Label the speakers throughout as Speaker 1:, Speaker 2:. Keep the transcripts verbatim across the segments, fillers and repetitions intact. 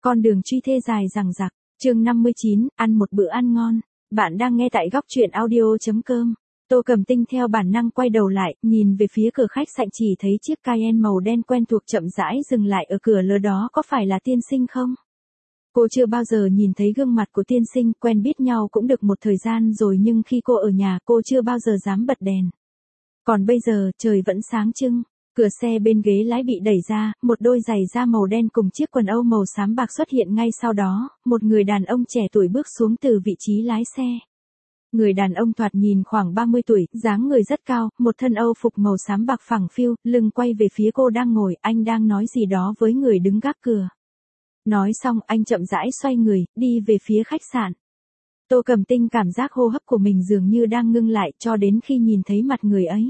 Speaker 1: Con đường truy thê dài dằng dặc, chương năm mươi chín, ăn một bữa ăn ngon. Bạn đang nghe tại góc truyện audio.com. Tô Cẩm Tinh theo bản năng quay đầu lại, nhìn về phía cửa khách sạn chỉ thấy chiếc Cayenne màu đen quen thuộc chậm rãi dừng lại ở cửa lối đó, có phải là tiên sinh không? Cô chưa bao giờ nhìn thấy gương mặt của tiên sinh, quen biết nhau cũng được một thời gian rồi nhưng khi cô ở nhà cô chưa bao giờ dám bật đèn. Còn bây giờ, trời vẫn sáng trưng. Cửa xe bên ghế lái bị đẩy ra, một đôi giày da màu đen cùng chiếc quần âu màu xám bạc xuất hiện ngay sau đó, một người đàn ông trẻ tuổi bước xuống từ vị trí lái xe. Người đàn ông thoạt nhìn khoảng ba mươi tuổi, dáng người rất cao, một thân âu phục màu xám bạc phẳng phiu, lưng quay về phía cô đang ngồi, anh đang nói gì đó với người đứng gác cửa. Nói xong anh chậm rãi xoay người, đi về phía khách sạn. Tô Cẩm Tinh cảm giác hô hấp của mình dường như đang ngưng lại cho đến khi nhìn thấy mặt người ấy.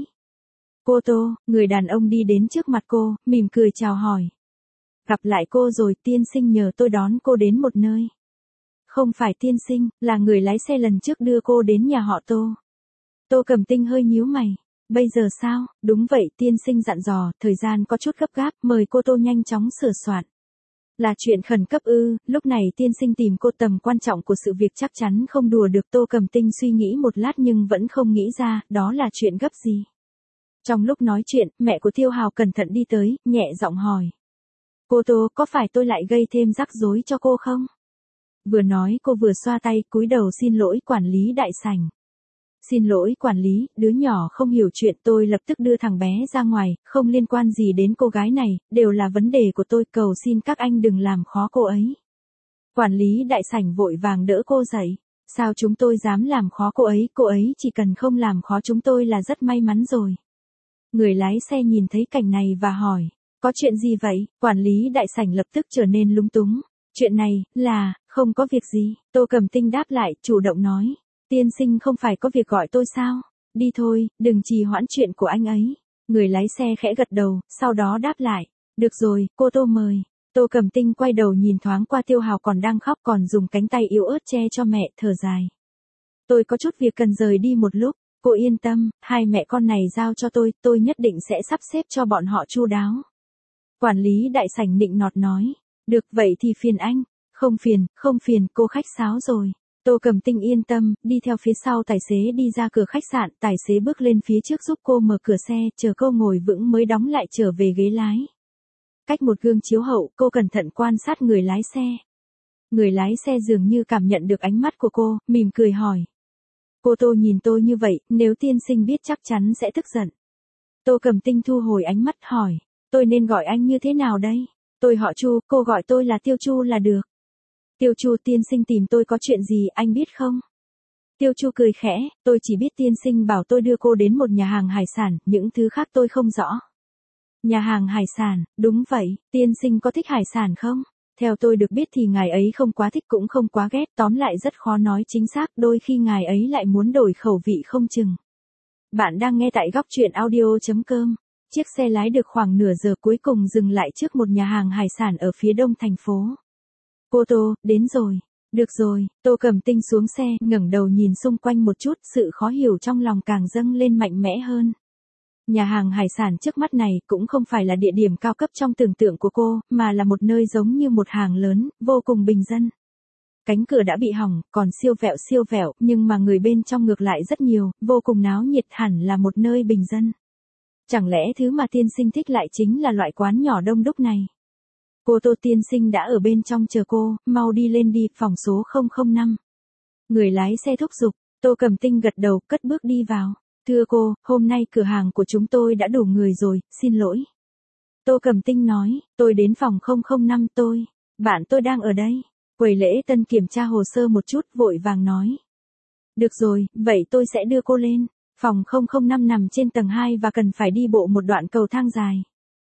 Speaker 1: Cô Tô, người đàn ông đi đến trước mặt cô, mỉm cười chào hỏi. Gặp lại cô rồi, tiên sinh nhờ tôi đón cô đến một nơi. Không phải tiên sinh, là người lái xe lần trước đưa cô đến nhà họ Tô. Tô Cẩm Tinh hơi nhíu mày. Bây giờ sao? Đúng vậy, tiên sinh dặn dò, thời gian có chút gấp gáp, mời cô Tô nhanh chóng sửa soạn. Là chuyện khẩn cấp ư? Lúc này tiên sinh tìm cô, tầm quan trọng của sự việc chắc chắn không đùa được. Tô Cẩm Tinh suy nghĩ một lát nhưng vẫn không nghĩ ra, đó là chuyện gấp gì. Trong lúc nói chuyện, mẹ của Tiêu Hào cẩn thận đi tới, nhẹ giọng hỏi. Cô Tô, có phải tôi lại gây thêm rắc rối cho cô không? Vừa nói cô vừa xoa tay, cúi đầu xin lỗi quản lý đại sảnh. Xin lỗi quản lý, đứa nhỏ không hiểu chuyện, tôi lập tức đưa thằng bé ra ngoài, không liên quan gì đến cô gái này, đều là vấn đề của tôi, cầu xin các anh đừng làm khó cô ấy. Quản lý đại sảnh vội vàng đỡ cô dậy. Sao chúng tôi dám làm khó cô ấy, cô ấy chỉ cần không làm khó chúng tôi là rất may mắn rồi. Người lái xe nhìn thấy cảnh này và hỏi, có chuyện gì vậy? Quản lý đại sảnh lập tức trở nên lúng túng. Chuyện này, là, không có việc gì. Tô Cẩm Tinh đáp lại, chủ động nói. Tiên sinh không phải có việc gọi tôi sao? Đi thôi, đừng trì hoãn chuyện của anh ấy. Người lái xe khẽ gật đầu, sau đó đáp lại. Được rồi, cô Tô mời. Tô Cẩm Tinh quay đầu nhìn thoáng qua Tiêu Hào còn đang khóc, còn dùng cánh tay yếu ớt che cho mẹ, thở dài. Tôi có chút việc cần rời đi một lúc. Cô yên tâm, hai mẹ con này giao cho tôi, tôi nhất định sẽ sắp xếp cho bọn họ chu đáo. Quản lý đại sảnh nịnh nọt nói. Được, vậy thì phiền anh. Không phiền, không phiền, cô khách sáo rồi. Tô Cẩm Tinh yên tâm, đi theo phía sau tài xế đi ra cửa khách sạn, tài xế bước lên phía trước giúp cô mở cửa xe, chờ cô ngồi vững mới đóng lại trở về ghế lái. Cách một gương chiếu hậu, cô cẩn thận quan sát người lái xe. Người lái xe dường như cảm nhận được ánh mắt của cô, mỉm cười hỏi. Cô Tô nhìn tôi như vậy, nếu tiên sinh biết chắc chắn sẽ tức giận. Tô Cẩm Tinh thu hồi ánh mắt hỏi, tôi nên gọi anh như thế nào đây? Tôi họ Chu, cô gọi tôi là Tiêu Chu là được. Tiêu Chu, tiên sinh tìm tôi có chuyện gì, anh biết không? Tiêu Chu cười khẽ, tôi chỉ biết tiên sinh bảo tôi đưa cô đến một nhà hàng hải sản, những thứ khác tôi không rõ. Nhà hàng hải sản, đúng vậy, tiên sinh có thích hải sản không? Theo tôi được biết thì ngài ấy không quá thích cũng không quá ghét, tóm lại rất khó nói chính xác, đôi khi ngài ấy lại muốn đổi khẩu vị không chừng. Bạn đang nghe tại góc truyện audio.com. Chiếc xe lái được khoảng nửa giờ cuối cùng dừng lại trước một nhà hàng hải sản ở phía đông thành phố. Cô Tô, đến rồi. Được rồi, Tô Cẩm Tinh xuống xe, ngẩng đầu nhìn xung quanh một chút, sự khó hiểu trong lòng càng dâng lên mạnh mẽ hơn. Nhà hàng hải sản trước mắt này cũng không phải là địa điểm cao cấp trong tưởng tượng của cô, mà là một nơi giống như một hàng lớn, vô cùng bình dân. Cánh cửa đã bị hỏng, còn siêu vẹo siêu vẹo, nhưng mà người bên trong ngược lại rất nhiều, vô cùng náo nhiệt, hẳn là một nơi bình dân. Chẳng lẽ thứ mà tiên sinh thích lại chính là loại quán nhỏ đông đúc này? Cô Tô, tiên sinh đã ở bên trong chờ cô, mau đi lên đi, phòng số không không năm. Người lái xe thúc giục, Tô Cẩm Tinh gật đầu, cất bước đi vào. Thưa cô, hôm nay cửa hàng của chúng tôi đã đủ người rồi, xin lỗi. Tô Cẩm Tinh nói, tôi đến phòng không không năm tôi, bạn tôi đang ở đây. Quầy lễ tân kiểm tra hồ sơ một chút, vội vàng nói. Được rồi, vậy tôi sẽ đưa cô lên. Phòng không không năm nằm trên tầng hai và cần phải đi bộ một đoạn cầu thang dài.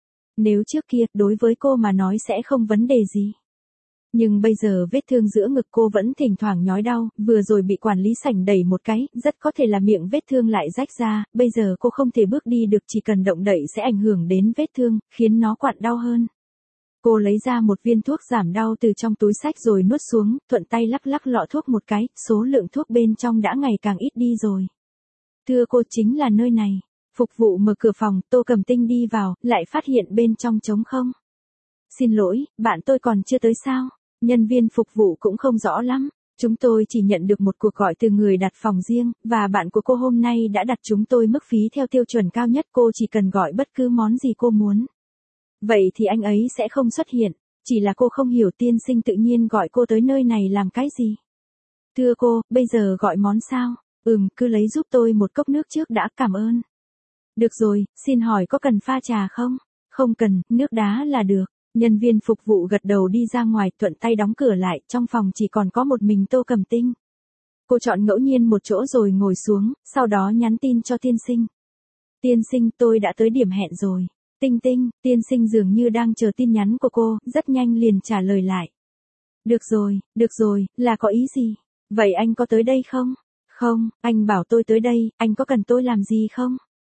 Speaker 1: Nếu trước kia, đối với cô mà nói sẽ không vấn đề gì. Nhưng bây giờ vết thương giữa ngực cô vẫn thỉnh thoảng nhói đau, vừa rồi bị quản lý sảnh đẩy một cái, rất có thể là miệng vết thương lại rách ra, bây giờ cô không thể bước đi được, chỉ cần động đậy sẽ ảnh hưởng đến vết thương, khiến nó quặn đau hơn. Cô lấy ra một viên thuốc giảm đau từ trong túi xách rồi nuốt xuống, thuận tay lắc lắc lọ thuốc một cái, số lượng thuốc bên trong đã ngày càng ít đi rồi. Thưa cô, chính là nơi này. Phục vụ mở cửa phòng, Tô Cẩm Tinh đi vào, lại phát hiện bên trong trống không. Xin lỗi, bạn tôi còn chưa tới sao? Nhân viên phục vụ cũng không rõ lắm. Chúng tôi chỉ nhận được một cuộc gọi từ người đặt phòng riêng, và bạn của cô hôm nay đã đặt chúng tôi mức phí theo tiêu chuẩn cao nhất, cô chỉ cần gọi bất cứ món gì cô muốn. Vậy thì anh ấy sẽ không xuất hiện, chỉ là cô không hiểu tiên sinh tự nhiên gọi cô tới nơi này làm cái gì. Thưa cô, bây giờ gọi món sao? Ừm, cứ lấy giúp tôi một cốc nước trước đã, cảm ơn. Được rồi, xin hỏi có cần pha trà không? Không cần, nước đá là được. Nhân viên phục vụ gật đầu đi ra ngoài, thuận tay đóng cửa lại, trong phòng chỉ còn có một mình Tô Cẩm Tinh. Cô chọn ngẫu nhiên một chỗ rồi ngồi xuống, sau đó nhắn tin cho tiên sinh. Tiên sinh, tôi đã tới điểm hẹn rồi. Tinh Tinh, tiên sinh dường như đang chờ tin nhắn của cô, rất nhanh liền trả lời lại. Được rồi, được rồi, là có ý gì? Vậy anh có tới đây không? Không, anh bảo tôi tới đây, anh có cần tôi làm gì không?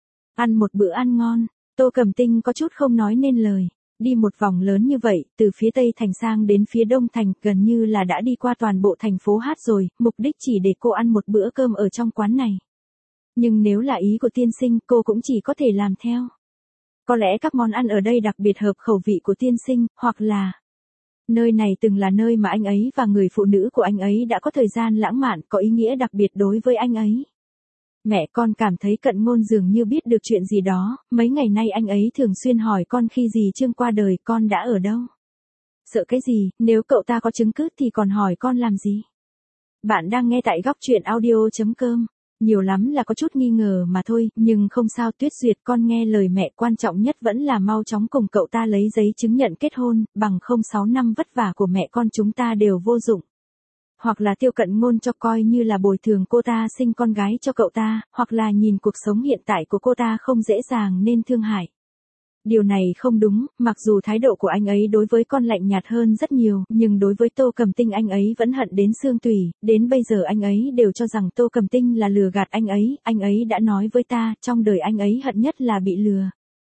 Speaker 1: Ăn một bữa ăn ngon. Tô Cẩm Tinh có chút không nói nên lời. Đi một vòng lớn như vậy, từ phía Tây Thành sang đến phía Đông Thành, gần như là đã đi qua toàn bộ thành phố Hát rồi, mục đích chỉ để cô ăn một bữa cơm ở trong quán này. Nhưng nếu là ý của tiên sinh, cô cũng chỉ có thể làm theo. Có lẽ các món ăn ở đây đặc biệt hợp khẩu vị của tiên sinh, hoặc là... Nơi này từng là nơi mà anh ấy và người phụ nữ của anh ấy đã có thời gian lãng mạn, có ý nghĩa đặc biệt đối với anh ấy. Mẹ con cảm thấy Cận Ngôn dường như biết được chuyện gì đó, mấy ngày nay anh ấy thường xuyên hỏi con khi gì Trương qua đời con đã ở đâu. Sợ cái gì, nếu cậu ta có chứng cứ thì còn hỏi con làm gì. Bạn đang nghe tại góc truyện audio.com. Nhiều lắm là có chút nghi ngờ mà thôi, nhưng không sao Tuyết Duyệt, con nghe lời mẹ, quan trọng nhất vẫn là mau chóng cùng cậu ta lấy giấy chứng nhận kết hôn, bằng không sáu năm vất vả của mẹ con chúng ta đều vô dụng. Hoặc là Tiêu Cận Ngôn cho coi như là bồi thường cô ta sinh con gái cho cậu ta, hoặc là nhìn cuộc sống hiện tại của cô ta không dễ dàng nên thương hại. Điều này không đúng, mặc dù thái độ của anh ấy đối với con lạnh nhạt hơn rất nhiều, nhưng đối với Tô Cẩm Tinh anh ấy vẫn hận đến xương tủy, đến bây giờ anh ấy đều cho rằng Tô Cẩm Tinh là lừa gạt anh ấy, anh ấy đã nói với ta, trong đời anh ấy hận nhất là bị lừa.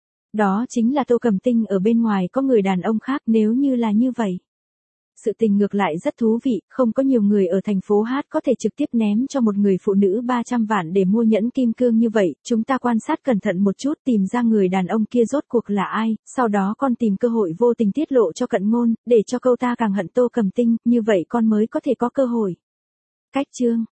Speaker 1: Đó chính là Tô Cẩm Tinh ở bên ngoài có người đàn ông khác, nếu như là như vậy. Sự tình ngược lại rất thú vị, không có nhiều người ở thành phố Hát có thể trực tiếp ném cho một người phụ nữ ba trăm vạn để mua nhẫn kim cương như vậy, chúng ta quan sát cẩn thận một chút tìm ra người đàn ông kia rốt cuộc là ai, sau đó con tìm cơ hội vô tình tiết lộ cho Cận Ngôn, để cho cậu ta càng hận Tô Cẩm Tinh, như vậy con mới có thể có cơ hội. Cách chương